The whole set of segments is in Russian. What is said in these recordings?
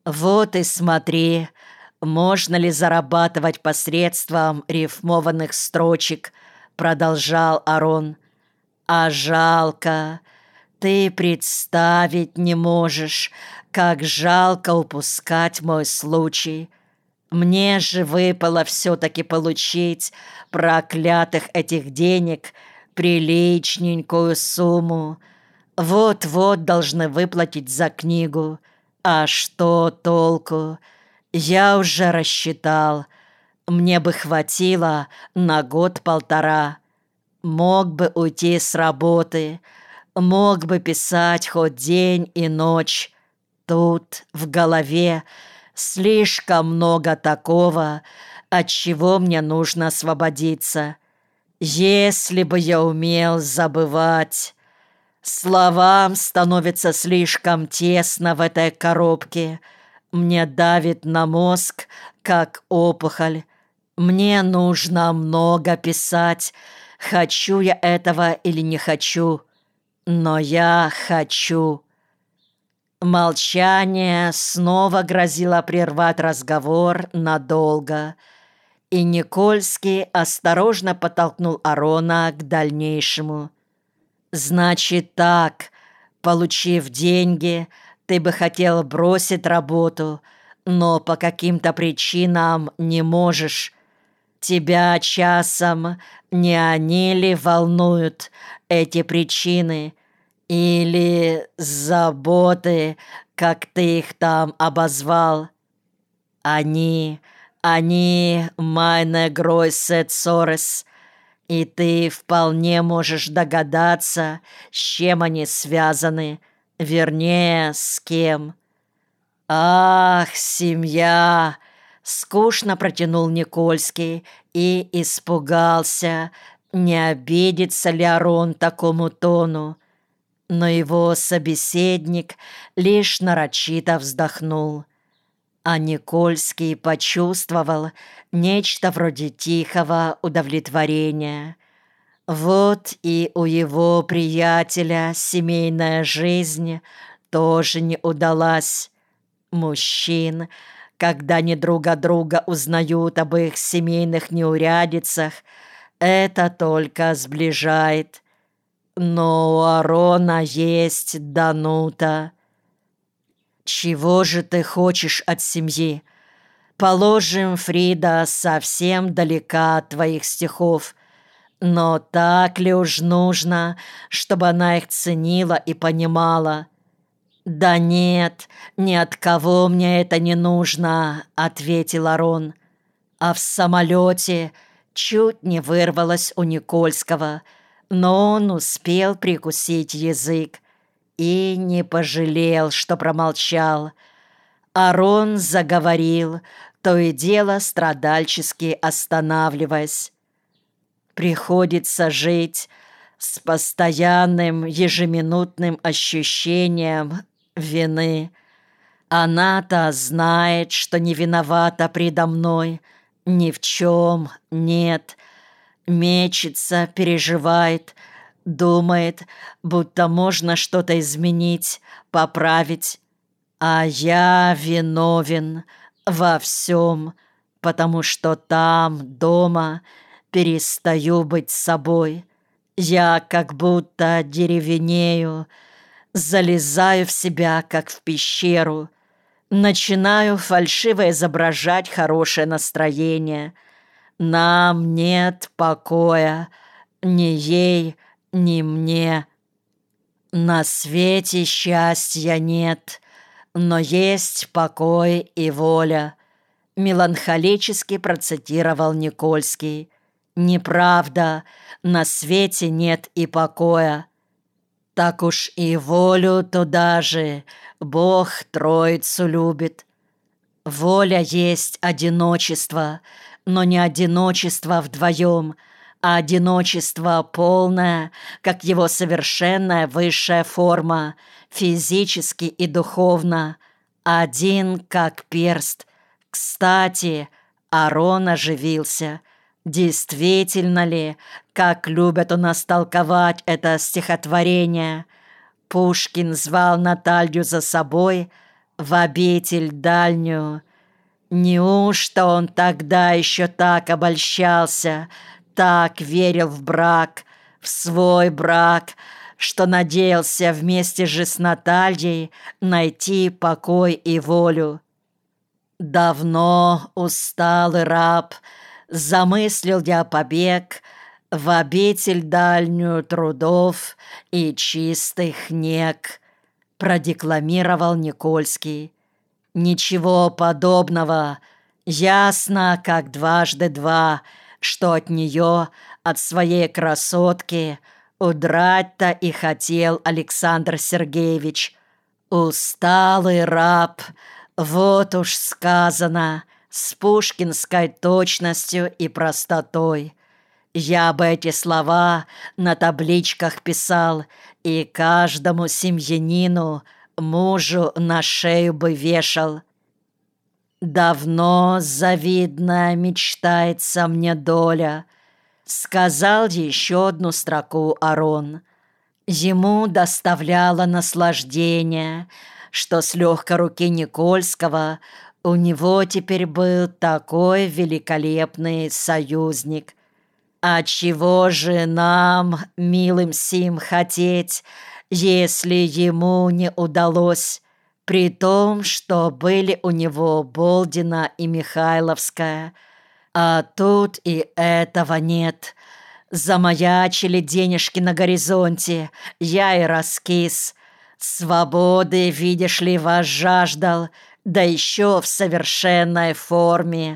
Вот и смотри, можно ли зарабатывать посредством рифмованных строчек, продолжал Арон. А жалко, ты представить не можешь, как жалко упускать мой случай. Мне же выпало все-таки получить проклятых этих денег приличненькую сумму. Вот-вот должны выплатить за книгу. А что толку? Я уже рассчитал. Мне бы хватило на год-полтора. Мог бы уйти с работы, мог бы писать хоть день и ночь. Тут в голове слишком много такого, от чего мне нужно освободиться. Если бы я умел забывать... Словам становится слишком тесно в этой коробке. Мне давит на мозг, как опухоль. Мне нужно много писать. Хочу я этого или не хочу. Но я хочу. Молчание снова грозило прервать разговор надолго. И Никольский осторожно подтолкнул Арона к дальнейшему. «Значит так, получив деньги, ты бы хотел бросить работу, но по каким-то причинам не можешь. Тебя часом не они ли волнуют, эти причины? Или заботы, как ты их там обозвал? Они, meine große Sorge. И ты вполне можешь догадаться, с чем они связаны, вернее, с кем. Ах, семья! Скучно протянул Никольский и испугался, не обидится ли Арон такому тону. Но его собеседник лишь нарочито вздохнул. А Никольский почувствовал нечто вроде тихого удовлетворения. Вот и у его приятеля семейная жизнь тоже не удалась. Мужчин, когда они друг от друга узнают об их семейных неурядицах, это только сближает. Но у Арона есть Данута. «Чего же ты хочешь от семьи? Положим, Фрида совсем далека от твоих стихов, но так ли уж нужно, чтобы она их ценила и понимала?» «Да нет, ни от кого мне это не нужно», — ответил Арон. А в самолете чуть не вырвалось у Никольского, но он успел прикусить язык и не пожалел, что промолчал. Арон заговорил, то и дело страдальчески останавливаясь. «Приходится жить с постоянным ежеминутным ощущением вины. Она-то знает, что не виновата предо мной, ни в чем нет. Мечется, переживает, думает, будто можно что-то изменить, поправить. А я виновен во всем, потому что там, дома, перестаю быть собой. Я как будто деревенею, залезаю в себя, как в пещеру, начинаю фальшиво изображать хорошее настроение. Нам нет покоя, ни ей, ни мне. На свете счастья нет, но есть покой и воля», — меланхолически процитировал Никольский. «Неправда, на свете нет и покоя. Так уж и волю туда же, Бог Троицу любит. Воля есть одиночество, но не одиночество вдвоем, а одиночество полное, как его совершенная высшая форма, физически и духовно, один как перст. Кстати, Арон оживился. Действительно ли, как любят у нас толковать это стихотворение? Пушкин звал Наталью за собой, в обитель дальнюю. Неужто он тогда еще так обольщался, так верил в брак, в свой брак, что надеялся вместе же с Натальей найти покой и волю? Давно усталый раб, замыслил я побег в обитель дальнюю трудов и чистых нег, продекламировал Никольский. Ничего подобного, ясно, как дважды два, что от нее, от своей красотки, удрать-то и хотел Александр Сергеевич. Усталый раб, вот уж сказано, с пушкинской точностью и простотой. Я бы эти слова на табличках писал и каждому семьянину, мужу на шею бы вешал. «Давно завидная мечтается мне доля», — сказал еще одну строку Арон. Ему доставляло наслаждение, что с легкой руки Никольского у него теперь был такой великолепный союзник. А чего же нам, милым сим, хотеть, если ему не удалось, при том, что были у него Болдина и Михайловская, а тут и этого нет. Замаячили денежки на горизонте, я и раскис. Свободы, видишь ли, вас жаждал, да еще в совершенной форме.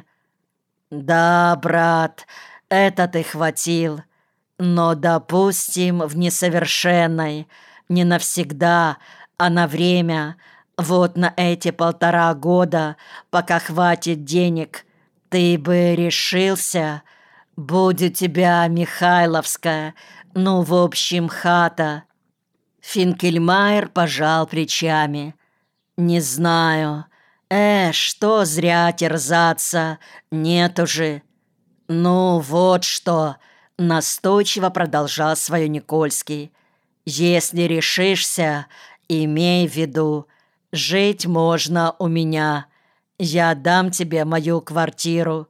Да, брат, это ты хватил, но, допустим, в несовершенной, не навсегда, а на время, вот на эти 1,5 года, пока хватит денег, ты бы решился, будь у тебя Михайловская, ну, в общем, хата. Финкельмайер пожал плечами. Не знаю, что зря терзаться, нет уже. «Ну, вот что!» — настойчиво продолжал свое Никольский. «Если решишься, имей в виду, жить можно у меня. Я дам тебе мою квартиру».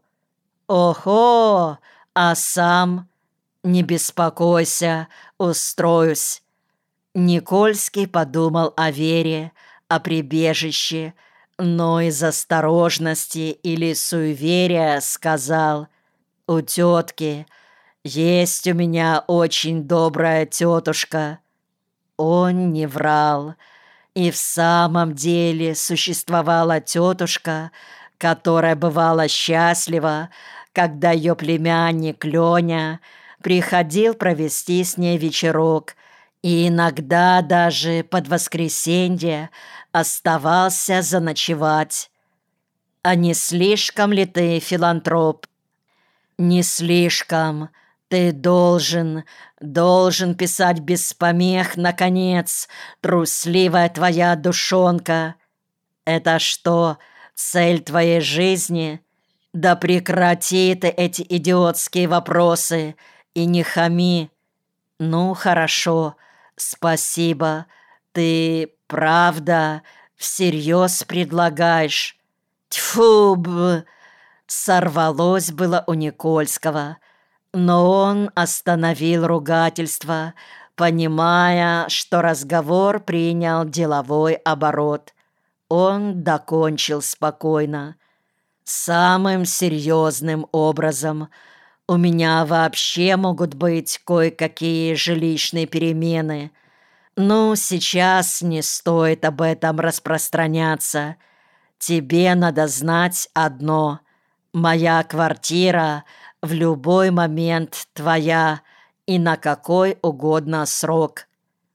«Ого! А сам?» «Не беспокойся, устроюсь». Никольский подумал о Вере, о прибежище, но из осторожности или суеверия сказал: «У тетки есть у меня очень добрая тетушка». Он не врал. И в самом деле существовала тетушка, которая бывала счастлива, когда ее племянник Леня приходил провести с ней вечерок и иногда даже под воскресенье оставался заночевать. «А не слишком ли ты филантроп?» «Не слишком. Ты должен писать без помех, наконец, трусливая твоя душонка. Это что, цель твоей жизни? Да прекрати ты эти идиотские вопросы и не хами. Ну, хорошо, спасибо. Ты правда всерьез предлагаешь?» Тьфу! Сорвалось было у Никольского, но он остановил ругательство, понимая, что разговор принял деловой оборот. Он докончил спокойно. «Самым серьезным образом. У меня вообще могут быть кое-какие жилищные перемены. Ну, сейчас не стоит об этом распространяться. Тебе надо знать одно. Моя квартира в любой момент твоя и на какой угодно срок».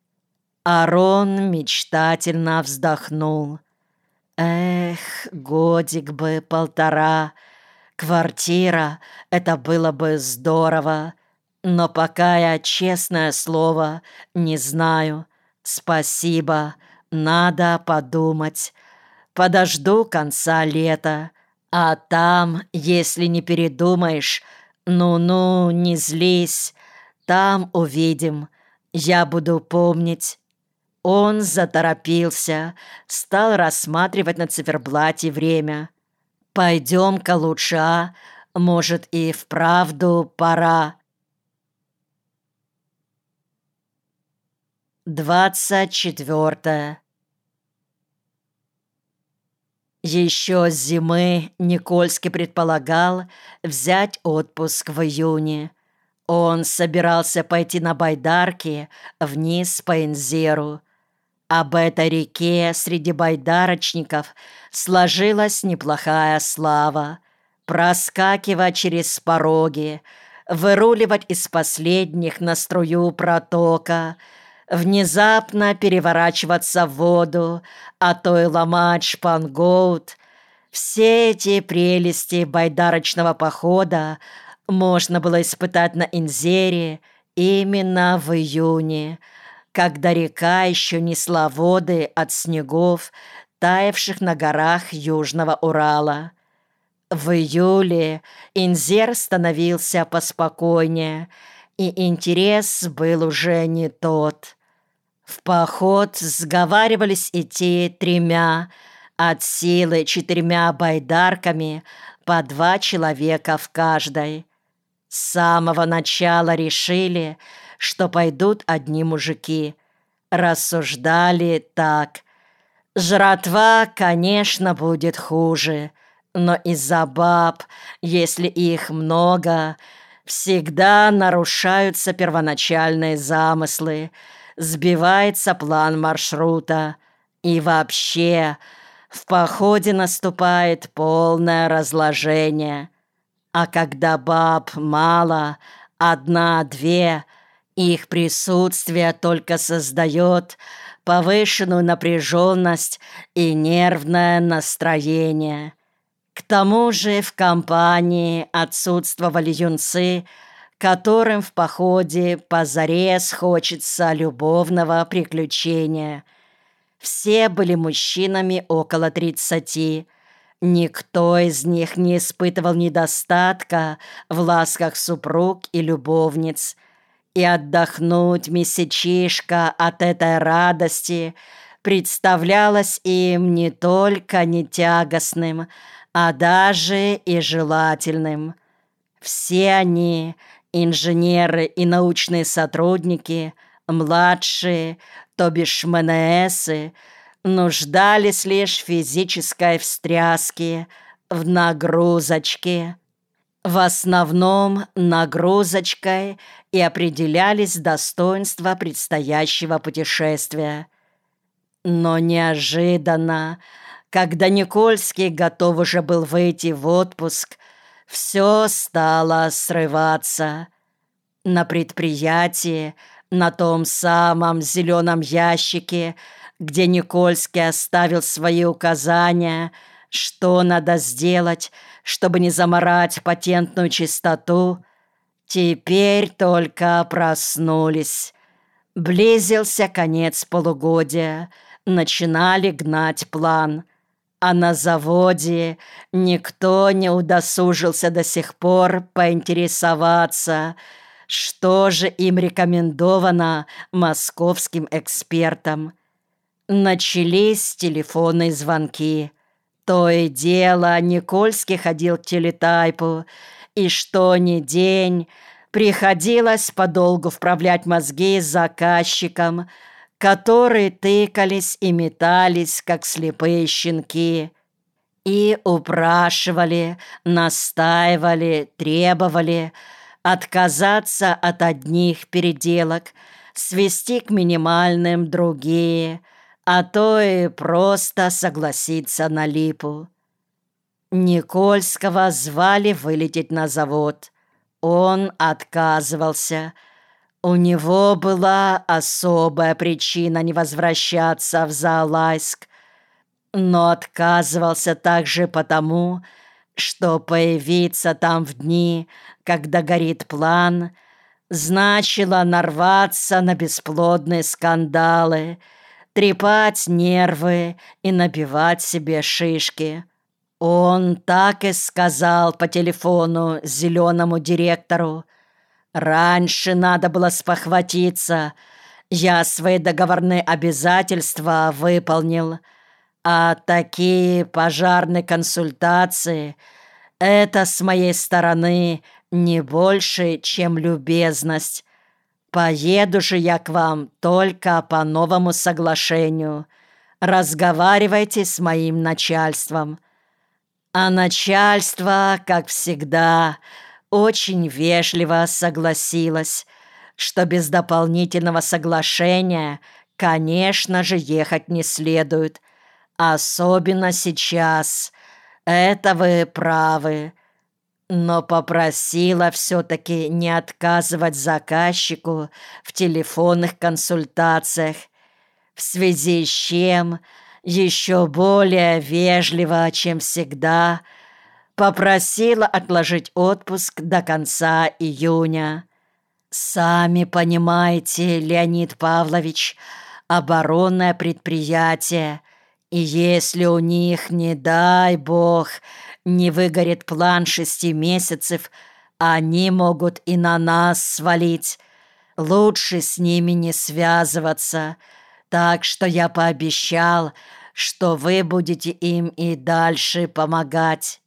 Арон мечтательно вздохнул. «Эх, годик бы 1,5. Квартира — это было бы здорово. Но пока я, честное слово, не знаю. Спасибо, надо подумать. Подожду конца лета. А там, если не передумаешь, ну-ну, не злись. Там увидим. Я буду помнить». Он заторопился, стал рассматривать на циферблате время. «Пойдем-ка лучше, а? Может, и вправду пора». 24. Еще с зимы Никольский предполагал взять отпуск в июне. Он собирался пойти на байдарке вниз по Инзеру. Об этой реке среди байдарочников сложилась неплохая слава. Проскакивать через пороги, выруливать из последних на струю протока, внезапно переворачиваться в воду, а то и ломать шпангоут. Все эти прелести байдарочного похода можно было испытать на Инзере именно в июне, когда река еще несла воды от снегов, таявших на горах Южного Урала. В июле Инзер становился поспокойнее, и интерес был уже не тот. В поход сговаривались идти 3, от силы 4 байдарками, по 2 человека в каждой. С самого начала решили, что пойдут одни мужики. Рассуждали так: жратва, конечно, будет хуже, но из-за баб, если их много, всегда нарушаются первоначальные замыслы, сбивается план маршрута, и вообще в походе наступает полное разложение. А когда баб мало, 1-2, их присутствие только создает повышенную напряженность и нервное настроение. К тому же в компании отсутствовали юнцы, которым в походе позарез хочется любовного приключения. Все были мужчинами около 30. Никто из них не испытывал недостатка в ласках супруг и любовниц. И отдохнуть месячишко от этой радости представлялось им не только не тягостным, а даже и желательным. Все они, инженеры и научные сотрудники, младшие, то бишь МНСы, нуждались лишь в физической встряске, в нагрузочке. В основном нагрузочкой и определялись достоинства предстоящего путешествия. Но неожиданно, когда Никольский готов уже был выйти в отпуск, все стало срываться. На предприятии, на том самом зеленом ящике, где Никольский оставил свои указания, что надо сделать, чтобы не замарать патентную чистоту, теперь только проснулись. Близился конец полугодия, начинали гнать план. А на заводе никто не удосужился до сих пор поинтересоваться, что же им рекомендовано московским экспертам. Начались телефонные звонки. То и дело Никольский ходил к телетайпу, и что ни день приходилось подолгу вправлять мозги заказчикам, которые тыкались и метались, как слепые щенки, и упрашивали, настаивали, требовали отказаться от одних переделок, свести к минимальным другие, а то и просто согласиться на липу. Никольского звали вылететь на завод. Он отказывался. У него была особая причина не возвращаться в Заолайск, но отказывался также потому, что появиться там в дни, когда горит план, значило нарваться на бесплодные скандалы, трепать нервы и набивать себе шишки. Он так и сказал по телефону зеленому директору: «Раньше надо было спохватиться. Я свои договорные обязательства выполнил, а такие пожарные консультации — это с моей стороны не больше, чем любезность. Поеду же я к вам только по новому соглашению. Разговаривайте с моим начальством». А начальство, как всегда, очень вежливо согласилось, что без дополнительного соглашения, конечно же, ехать не следует. Особенно сейчас. Это вы правы. Но попросила все-таки не отказывать заказчику в телефонных консультациях, в связи с чем еще более вежливо, чем всегда, попросила отложить отпуск до конца июня. Сами понимаете, Леонид Павлович, оборонное предприятие, и если у них, не дай бог, не выгорит план 6 месяцев, они могут и на нас свалить. Лучше с ними не связываться. Так что я пообещал, что вы будете им и дальше помогать.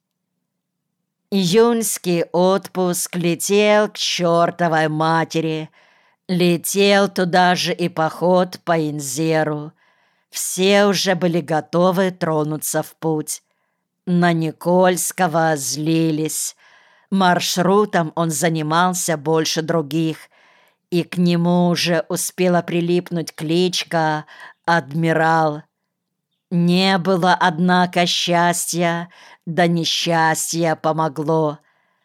Июньский отпуск летел к чертовой матери. Летел туда же и поход по Инзеру. Все уже были готовы тронуться в путь. На Никольского злились. Маршрутом он занимался больше других, и к нему уже успела прилипнуть кличка «Адмирал». Не было, однако, счастья, да несчастье помогло.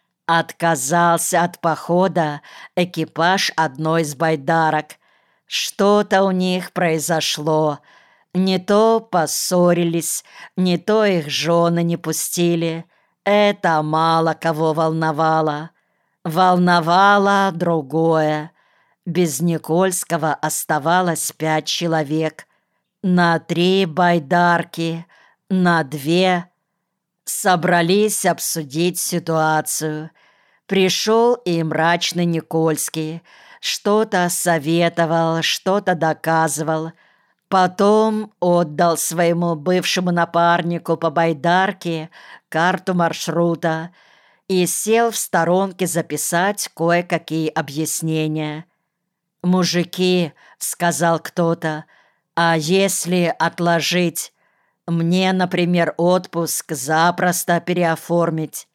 Отказался от похода экипаж одной из байдарок. Что-то у них произошло. Не то поссорились, не то их жены не пустили. Это мало кого волновало. Волновало другое. Без Никольского оставалось 5 человек. На 3 байдарки, на 2. Собрались обсудить ситуацию. Пришел и мрачный Никольский. Что-то советовал, что-то доказывал. Потом отдал своему бывшему напарнику по байдарке карту маршрута и сел в сторонке записать кое-какие объяснения. «Мужики», — сказал кто-то, — «а если отложить? Мне, например, отпуск запросто переоформить».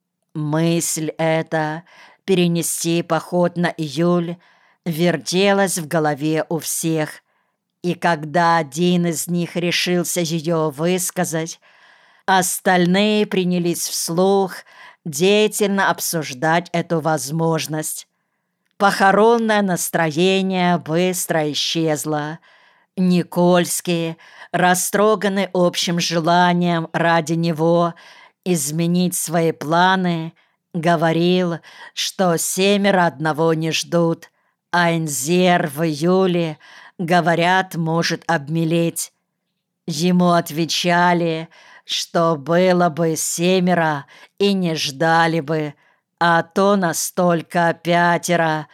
Мысль эта, перенести поход на июль, вертелась в голове у всех, и когда один из них решился ее высказать, остальные принялись вслух деятельно обсуждать эту возможность. Похоронное настроение быстро исчезло. Никольский, растроганный общим желанием ради него изменить свои планы, говорил, что 7 одного не ждут, а Инзер в июле, говорят, может обмелеть. Ему отвечали, что было бы 7 и не ждали бы, а то настолько 5.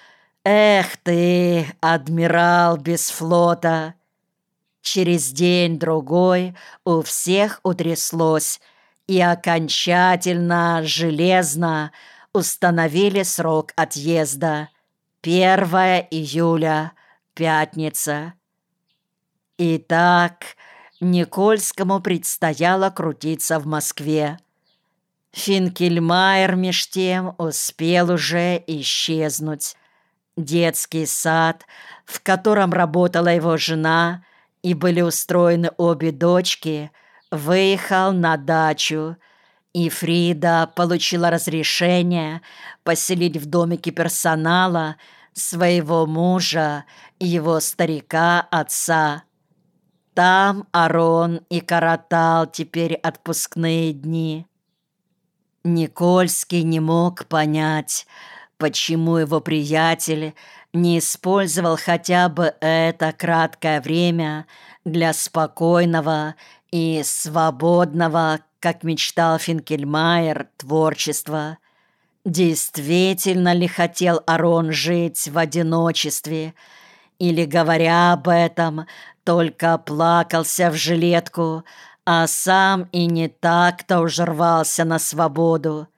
Эх ты, адмирал без флота! Через день-другой у всех утряслось, и окончательно, железно установили срок отъезда. 1 июля, пятница. Итак, Никольскому предстояло крутиться в Москве. Финкельмайер меж тем успел уже исчезнуть. Детский сад, в котором работала его жена и были устроены обе дочки, выехал на дачу, и Фрида получила разрешение поселить в домике персонала своего мужа и его старика-отца. Там Арон и коротал теперь отпускные дни. Никольский не мог понять, почему его приятель не использовал хотя бы это краткое время для спокойного и свободного, как мечтал Финкельмайер, творчества. Действительно ли хотел Арон жить в одиночестве, или, говоря об этом, только плакался в жилетку, а сам и не так-то уж рвался на свободу.